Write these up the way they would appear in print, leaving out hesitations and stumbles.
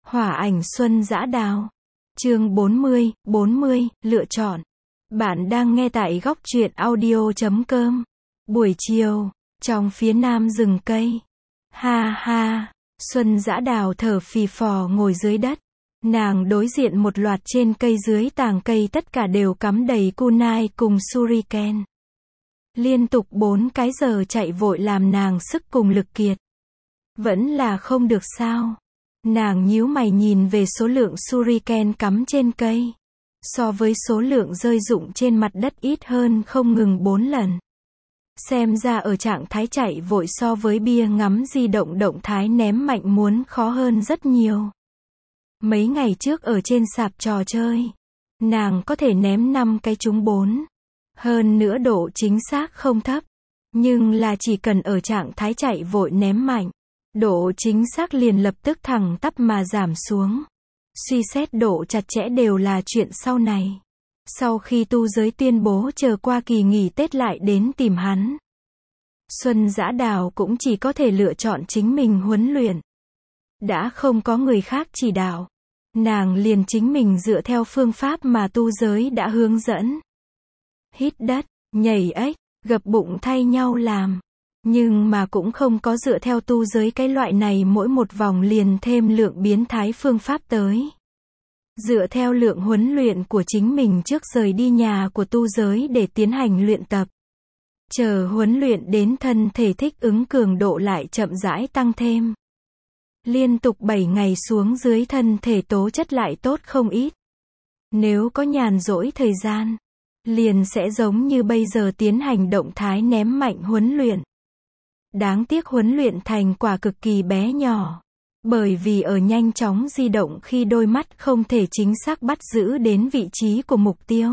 Hỏa ảnh Xuân Dã Đào. Chương 40, lựa chọn. Bạn đang nghe tại góc truyện audio.com. Buổi chiều, trong phía nam rừng cây. Ha ha, Xuân Dã Đào thở phì phò ngồi dưới đất. Nàng đối diện một loạt trên cây, dưới tàng cây tất cả đều cắm đầy kunai cùng shuriken. Liên tục 4 cái giờ chạy vội làm nàng sức cùng lực kiệt. Vẫn là không được sao. Nàng nhíu mày nhìn về số lượng shuriken cắm trên cây. So với số lượng rơi rụng trên mặt đất ít hơn không ngừng 4 lần. Xem ra ở trạng thái chạy vội so với bia ngắm di động động thái ném mạnh muốn khó hơn rất nhiều. Mấy ngày trước ở trên sạp trò chơi, nàng có thể ném 5 cái trúng 4. Hơn nữa độ chính xác không thấp. Nhưng là chỉ cần ở trạng thái chạy vội ném mạnh, độ chính xác liền lập tức thẳng tắp mà giảm xuống. Suy xét độ chặt chẽ đều là chuyện sau này. Sau khi tu giới tuyên bố chờ qua kỳ nghỉ Tết lại đến tìm hắn, Xuân Dã Đào cũng chỉ có thể lựa chọn chính mình huấn luyện. Đã không có người khác chỉ đạo, nàng liền chính mình dựa theo phương pháp mà tu giới đã hướng dẫn. Hít đất, nhảy ếch, gập bụng thay nhau làm. Nhưng mà cũng không có dựa theo tu giới cái loại này mỗi một vòng liền thêm lượng biến thái phương pháp tới. Dựa theo lượng huấn luyện của chính mình trước rời đi nhà của tu giới để tiến hành luyện tập. Chờ huấn luyện đến thân thể thích ứng cường độ lại chậm rãi tăng thêm. Liên tục 7 ngày xuống dưới thân thể tố chất lại tốt không ít. Nếu có nhàn rỗi thời gian, liền sẽ giống như bây giờ tiến hành động thái ném mạnh huấn luyện. Đáng tiếc huấn luyện thành quả cực kỳ bé nhỏ. Bởi vì ở nhanh chóng di động khi đôi mắt không thể chính xác bắt giữ đến vị trí của mục tiêu.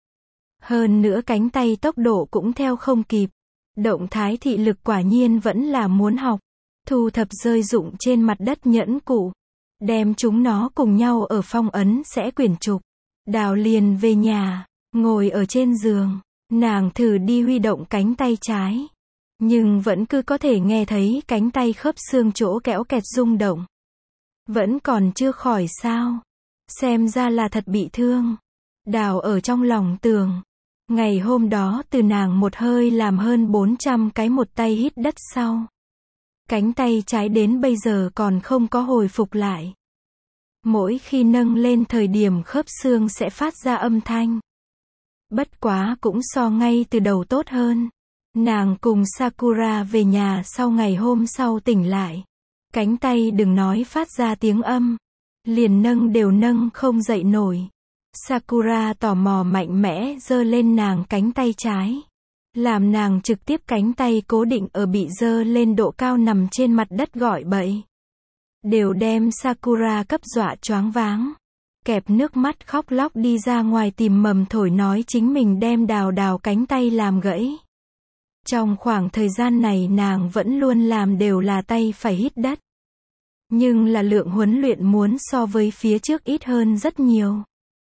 Hơn nữa cánh tay tốc độ cũng theo không kịp. Động thái thị lực quả nhiên vẫn là muốn học. Thu thập rơi rụng trên mặt đất nhẫn cụ. Đem chúng nó cùng nhau ở phong ấn sẽ quyển trục. Đào liền về nhà, ngồi ở trên giường. Nàng thử đi huy động cánh tay trái. Nhưng vẫn cứ có thể nghe thấy cánh tay khớp xương chỗ kéo kẹt rung động. Vẫn còn chưa khỏi sao. Xem ra là thật bị thương. Đào ở trong lòng tường. Ngày hôm đó từ nàng một hơi làm hơn 400 cái một tay hít đất sau. Cánh tay trái đến bây giờ còn không có hồi phục lại. Mỗi khi nâng lên thời điểm khớp xương sẽ phát ra âm thanh. Bất quá cũng so ngay từ đầu tốt hơn. Nàng cùng Sakura về nhà sau ngày hôm sau tỉnh lại. Cánh tay đừng nói phát ra tiếng âm. Liền nâng đều nâng không dậy nổi. Sakura tò mò mạnh mẽ giơ lên nàng cánh tay trái. Làm nàng trực tiếp cánh tay cố định ở bị giơ lên độ cao nằm trên mặt đất gọi bậy. Đều đem Sakura cấp dọa choáng váng. Kẹp nước mắt khóc lóc đi ra ngoài tìm mầm thổi nói chính mình đem đào cánh tay làm gãy. Trong khoảng thời gian này nàng vẫn luôn làm đều là tay phải hít đất. Nhưng là lượng huấn luyện muốn so với phía trước ít hơn rất nhiều.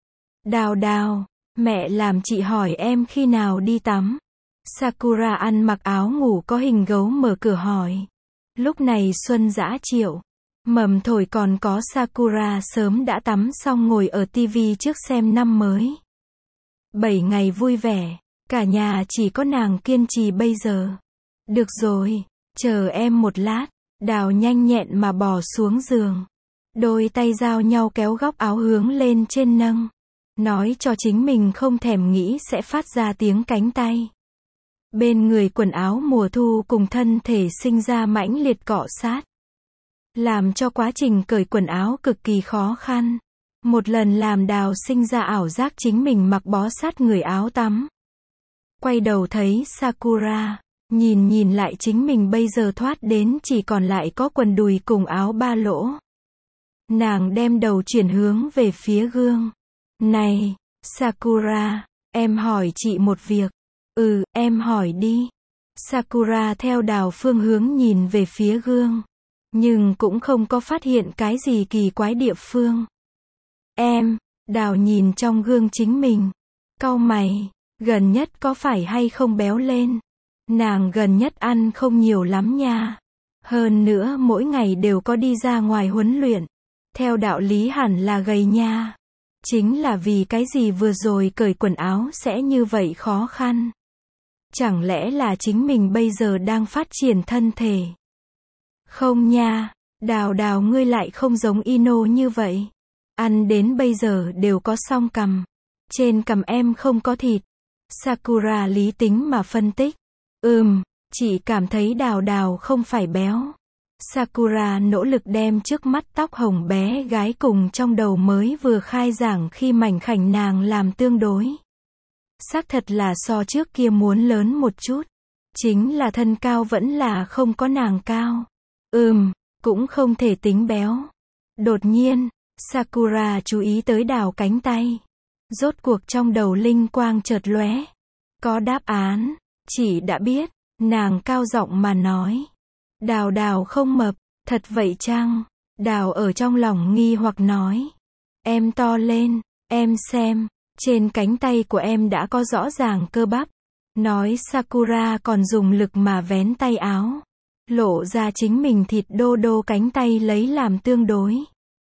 Đào, mẹ làm chị hỏi em khi nào đi tắm. Sakura ăn mặc áo ngủ có hình gấu mở cửa hỏi. Lúc này Xuân Dã Triệu, mầm thổi còn có Sakura sớm đã tắm xong ngồi ở tivi trước xem năm mới. 7 ngày vui vẻ. Cả nhà chỉ có nàng kiên trì bây giờ. Được rồi, chờ em một lát. Đào nhanh nhẹn mà bò xuống giường. Đôi tay giao nhau kéo góc áo hướng lên trên nâng. Nói cho chính mình không thèm nghĩ sẽ phát ra tiếng cánh tay. Bên người quần áo mùa thu cùng thân thể sinh ra mãnh liệt cọ sát. Làm cho quá trình cởi quần áo cực kỳ khó khăn. Một lần làm Đào sinh ra ảo giác chính mình mặc bó sát người áo tắm. Quay đầu thấy Sakura, nhìn lại chính mình bây giờ thoát đến chỉ còn lại có quần đùi cùng áo ba lỗ. Nàng đem đầu chuyển hướng về phía gương. Này, Sakura, em hỏi chị một việc. Em hỏi đi. Sakura theo Đào phương hướng nhìn về phía gương. Nhưng cũng không có phát hiện cái gì kỳ quái địa phương. Đào nhìn trong gương chính mình. Cau mày. Gần nhất có phải hay không béo lên? Nàng gần nhất ăn không nhiều lắm nha. Hơn nữa mỗi ngày đều có đi ra ngoài huấn luyện. Theo đạo lý hẳn là gầy nha. Chính là vì cái gì vừa rồi cởi quần áo sẽ như vậy khó khăn. Chẳng lẽ là chính mình bây giờ đang phát triển thân thể? Không nha, Đào Đào ngươi lại không giống Ino như vậy. Ăn đến bây giờ đều có song cằm. Trên cằm em không có thịt. Sakura lý tính mà phân tích. Chị cảm thấy Đào Đào không phải béo. Sakura nỗ lực đem trước mắt tóc hồng bé gái cùng trong đầu mới vừa khai giảng khi mảnh khảnh nàng làm tương đối. Xác thật là so trước kia muốn lớn một chút. Chính là thân cao vẫn là không có nàng cao. Cũng không thể tính béo. Đột nhiên, Sakura chú ý tới Đào cánh tay. Rốt cuộc trong đầu linh quang chợt lóe. Có đáp án, chị đã biết, nàng cao giọng mà nói. Đào Đào không mập, thật vậy chăng? Đào ở trong lòng nghi hoặc nói. Em to lên, em xem, trên cánh tay của em đã có rõ ràng cơ bắp. Nói Sakura còn dùng lực mà vén tay áo. Lộ ra chính mình thịt đô đô cánh tay lấy làm tương đối.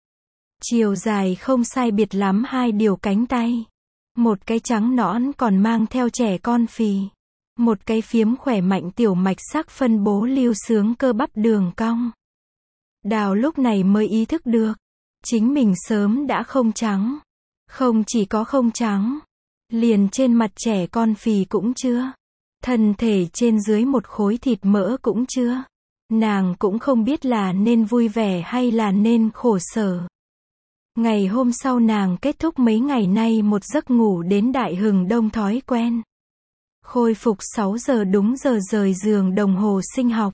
Chiều dài không sai biệt lắm hai điều cánh tay. Một cái trắng nõn còn mang theo trẻ con phì. Một cái phiếm khỏe mạnh tiểu mạch sắc phân bố lưu sướng cơ bắp đường cong. Đào lúc này mới ý thức được. Chính mình sớm đã không trắng. Không chỉ có không trắng. Liền trên mặt trẻ con phì cũng chưa. Thân thể trên dưới một khối thịt mỡ cũng chưa. Nàng cũng không biết là nên vui vẻ hay là nên khổ sở. Ngày hôm sau nàng kết thúc mấy ngày nay một giấc ngủ đến đại hừng đông thói quen. Khôi phục 6 giờ đúng giờ rời giường đồng hồ sinh học.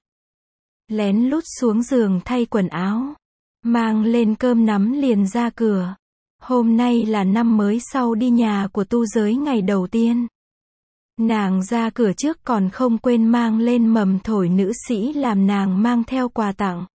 Lén lút xuống giường thay quần áo. Mang lên cơm nắm liền ra cửa. Hôm nay là năm mới sau đi nhà của tu giới ngày đầu tiên. Nàng ra cửa trước còn không quên mang lên mầm thổi nữ sĩ làm nàng mang theo quà tặng.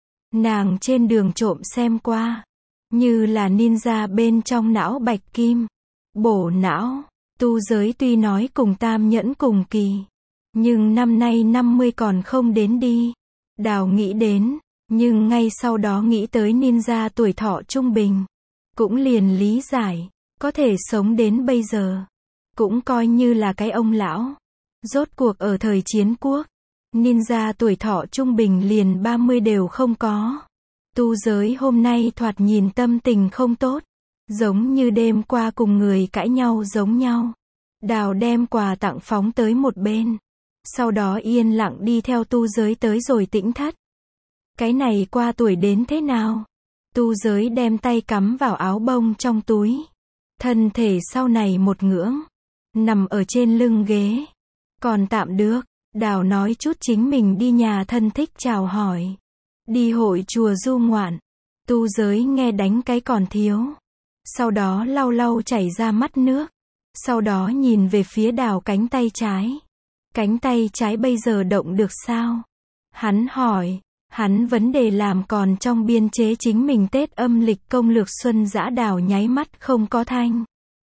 Nàng trên đường trộm xem qua. Như là ninja bên trong não bạch kim. Bổ não. Tu giới tuy nói cùng tam nhẫn cùng kỳ. Nhưng năm nay 50 còn không đến đi. Đào nghĩ đến. Nhưng ngay sau đó nghĩ tới ninja tuổi thọ trung bình. Cũng liền lý giải. Có thể sống đến bây giờ. Cũng coi như là cái ông lão. Rốt cuộc ở thời chiến quốc. Ninja tuổi thọ trung bình liền 30 đều không có. Tu giới hôm nay thoạt nhìn tâm tình không tốt. Giống như đêm qua cùng người cãi nhau giống nhau. Đào đem quà tặng phóng tới một bên. Sau đó yên lặng đi theo tu giới tới rồi tĩnh thất. Cái này qua tuổi đến thế nào? Tu giới đem tay cắm vào áo bông trong túi. Thân thể sau này một ngưỡng. Nằm ở trên lưng ghế. Còn tạm được. Đào nói chút chính mình đi nhà thân thích chào hỏi. Đi hội chùa du ngoạn. Tu giới nghe đánh cái còn thiếu. Sau đó lau lau chảy ra mắt nước. Sau đó nhìn về phía Đào cánh tay trái. Cánh tay trái bây giờ động được sao? Hắn hỏi. Hắn vấn đề làm còn trong biên chế chính mình Tết âm lịch công lược xuân dã. Đào nháy mắt không có thanh.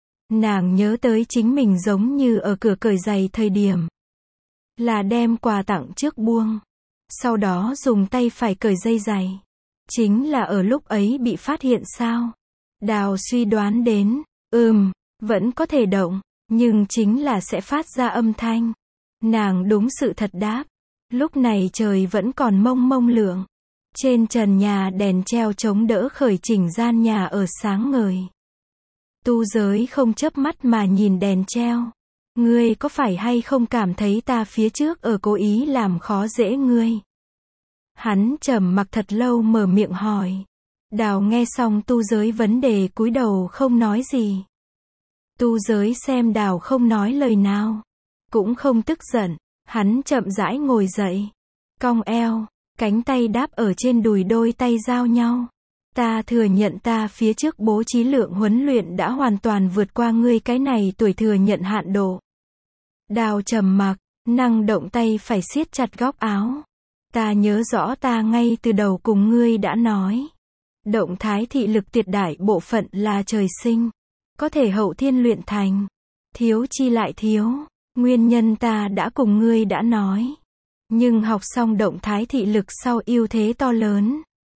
Nàng nhớ tới chính mình giống như ở cửa cởi giày thời điểm. Là đem quà tặng trước buông. Sau đó dùng tay phải cởi dây giày. Chính là ở lúc ấy bị phát hiện sao? Đào suy đoán đến. Vẫn có thể động. Nhưng chính là sẽ phát ra âm thanh. Nàng đúng sự thật đáp. Lúc này trời vẫn còn mông mông lượng. Trên trần nhà đèn treo chống đỡ khởi chỉnh gian nhà ở sáng ngời. Tu giới không chớp mắt mà nhìn đèn treo. Ngươi có phải hay không cảm thấy ta phía trước ở cố ý làm khó dễ ngươi? Hắn trầm mặc thật lâu mở miệng hỏi. Đào nghe xong tu giới vấn đề cúi đầu không nói gì. Tu giới xem Đào không nói lời nào. Cũng không tức giận. Hắn chậm rãi ngồi dậy. Cong eo. Cánh tay đáp ở trên đùi đôi tay giao nhau. Ta thừa nhận ta phía trước bố trí lượng huấn luyện đã hoàn toàn vượt qua ngươi cái này tuổi thừa nhận hạn độ. Đào trầm mặc, năng động tay phải siết chặt góc áo. Ta nhớ rõ ta ngay từ đầu cùng ngươi đã nói. Động thái thị lực tuyệt đại bộ phận là trời sinh. Có thể hậu thiên luyện thành. Thiếu chi lại thiếu. Nguyên nhân ta đã cùng ngươi đã nói. Nhưng học xong động thái thị lực sau ưu thế to lớn.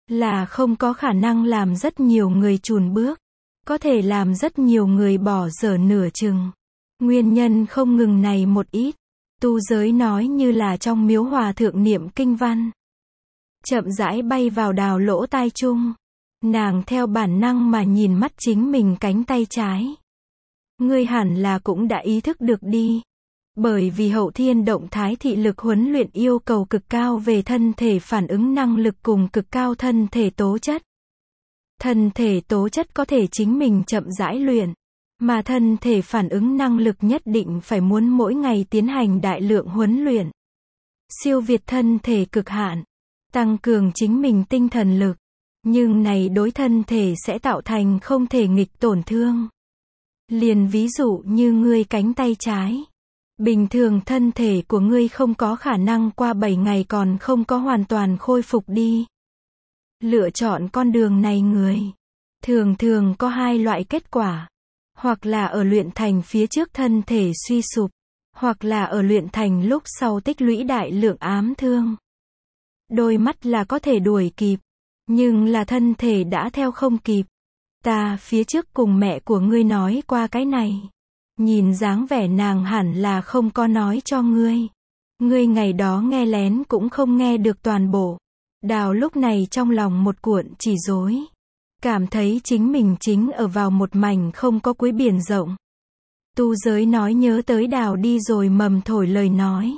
là không có khả năng làm rất nhiều người chùn bước, có thể làm rất nhiều người bỏ dở nửa chừng. Nguyên nhân không ngừng này một ít, tu giới nói như là trong miếu hòa thượng niệm kinh văn. Chậm rãi bay vào Đào lỗ tai chung. Nàng theo bản năng mà nhìn mắt chính mình cánh tay trái. Ngươi hẳn là cũng đã ý thức được đi. Bởi vì hậu thiên động thái thị lực huấn luyện yêu cầu cực cao về thân thể phản ứng năng lực cùng cực cao thân thể tố chất. Thân thể tố chất có thể chính mình chậm rãi luyện, mà thân thể phản ứng năng lực nhất định phải muốn mỗi ngày tiến hành đại lượng huấn luyện. Siêu việt thân thể cực hạn, tăng cường chính mình tinh thần lực, nhưng này đối thân thể sẽ tạo thành không thể nghịch tổn thương. Liền ví dụ như ngươi cánh tay trái. Bình thường thân thể của ngươi không có khả năng qua 7 ngày còn không có hoàn toàn khôi phục đi. Lựa chọn con đường này người thường thường có hai loại kết quả. Hoặc là ở luyện thành phía trước thân thể suy sụp, hoặc là ở luyện thành lúc sau tích lũy đại lượng ám thương. Đôi mắt là có thể đuổi kịp, nhưng là thân thể đã theo không kịp. Ta phía trước cùng mẹ của ngươi nói qua cái này. Nhìn dáng vẻ nàng hẳn là không có nói cho ngươi. Ngươi ngày đó nghe lén cũng không nghe được toàn bộ. Đào lúc này trong lòng một cuộn chỉ rối. Cảm thấy chính mình chính ở vào một mảnh không có cuối biển rộng. Tu giới nói nhớ tới Đào đi rồi mầm thổi lời nói.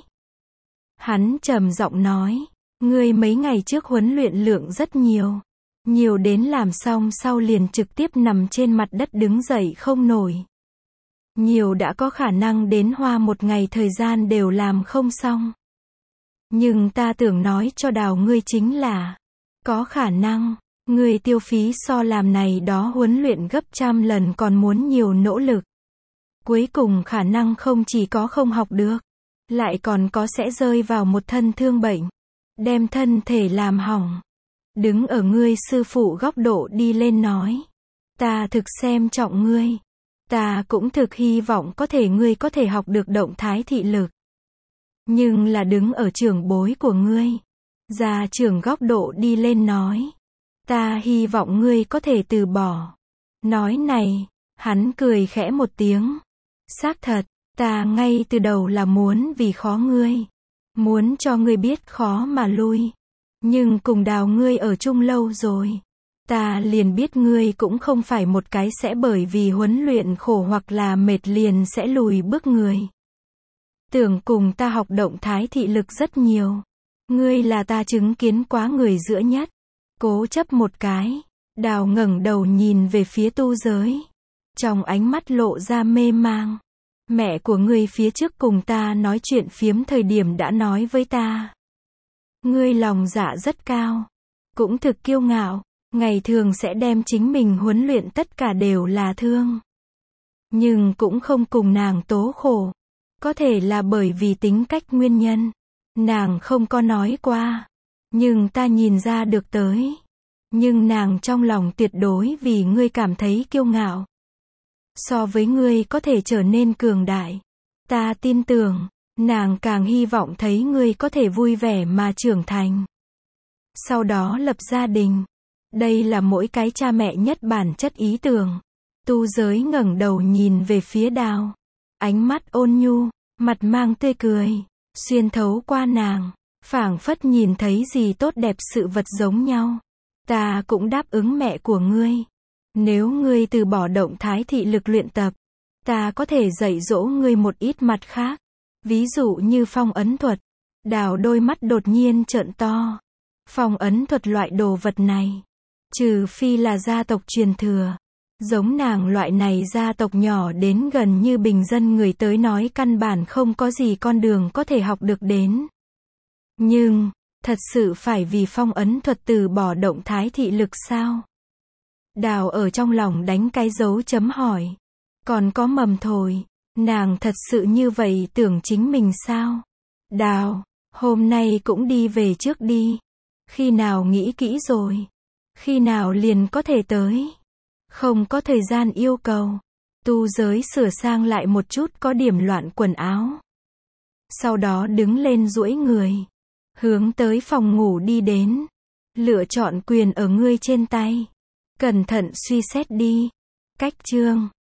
Hắn trầm giọng nói, ngươi mấy ngày trước huấn luyện lượng rất nhiều. Nhiều đến làm xong sau liền trực tiếp nằm trên mặt đất đứng dậy không nổi. Nhiều đã có khả năng đến hoa một ngày thời gian đều làm không xong. Nhưng ta tưởng nói cho Đào ngươi chính là, có khả năng, ngươi tiêu phí so làm này đó huấn luyện gấp trăm lần còn muốn nhiều nỗ lực. Cuối cùng khả năng không chỉ có không học được, lại còn có sẽ rơi vào một thân thương bệnh, đem thân thể làm hỏng. Đứng ở ngươi sư phụ góc độ đi lên nói, ta thực xem trọng ngươi. Ta cũng thực hy vọng có thể ngươi có thể học được động thái thị lực. Nhưng là đứng ở trưởng bối của ngươi. Gia trưởng góc độ đi lên nói. Ta hy vọng ngươi có thể từ bỏ. Nói này, hắn cười khẽ một tiếng. Xác thật, ta ngay từ đầu là muốn vì khó ngươi. Muốn cho ngươi biết khó mà lui. Nhưng cùng Đào ngươi ở chung lâu rồi. Ta liền biết ngươi cũng không phải một cái sẽ bởi vì huấn luyện khổ hoặc là mệt liền sẽ lùi bước người. Tưởng cùng ta học động thái thị lực rất nhiều. Ngươi là ta chứng kiến quá người giữa nhất. Cố chấp một cái. Đào ngẩng đầu nhìn về phía tu giới. Trong ánh mắt lộ ra mê mang. Mẹ của ngươi phía trước cùng ta nói chuyện phiếm thời điểm đã nói với ta. Ngươi lòng dạ rất cao. Cũng thực kiêu ngạo. Ngày thường sẽ đem chính mình huấn luyện tất cả đều là thương. Nhưng cũng không cùng nàng tố khổ. Có thể là bởi vì tính cách nguyên nhân. Nàng không có nói qua. Nhưng ta nhìn ra được tới. Nhưng nàng trong lòng tuyệt đối vì ngươi cảm thấy kiêu ngạo. So với ngươi có thể trở nên cường đại. Ta tin tưởng, nàng càng hy vọng thấy ngươi có thể vui vẻ mà trưởng thành. Sau đó lập gia đình. Đây là mỗi cái cha mẹ nhất bản chất ý tưởng. Tu giới ngẩng đầu nhìn về phía Đào. Ánh mắt ôn nhu, mặt mang tươi cười, xuyên thấu qua nàng, phảng phất nhìn thấy gì tốt đẹp sự vật giống nhau. Ta cũng đáp ứng mẹ của ngươi. Nếu ngươi từ bỏ động thái thị lực luyện tập, ta có thể dạy dỗ ngươi một ít mặt khác. Ví dụ như phong ấn thuật. Đào đôi mắt đột nhiên trợn to. Phong ấn thuật loại đồ vật này. Trừ phi là gia tộc truyền thừa. Giống nàng loại này gia tộc nhỏ đến gần như bình dân người tới nói căn bản không có gì con đường có thể học được đến. Nhưng, thật sự phải vì phong ấn thuật từ bỏ động thái thị lực sao? Đào ở trong lòng đánh cái dấu chấm hỏi. Còn có mầm thổi, nàng thật sự như vậy tưởng chính mình sao? Đào, hôm nay cũng đi về trước đi. Khi nào nghĩ kỹ rồi? Khi nào liền có thể tới? Không có thời gian yêu cầu. Tu giới sửa sang lại một chút có điểm loạn quần áo. Sau đó đứng lên duỗi người. Hướng tới phòng ngủ đi đến. Lựa chọn quyền ở ngươi trên tay. Cẩn thận suy xét đi. Cách chương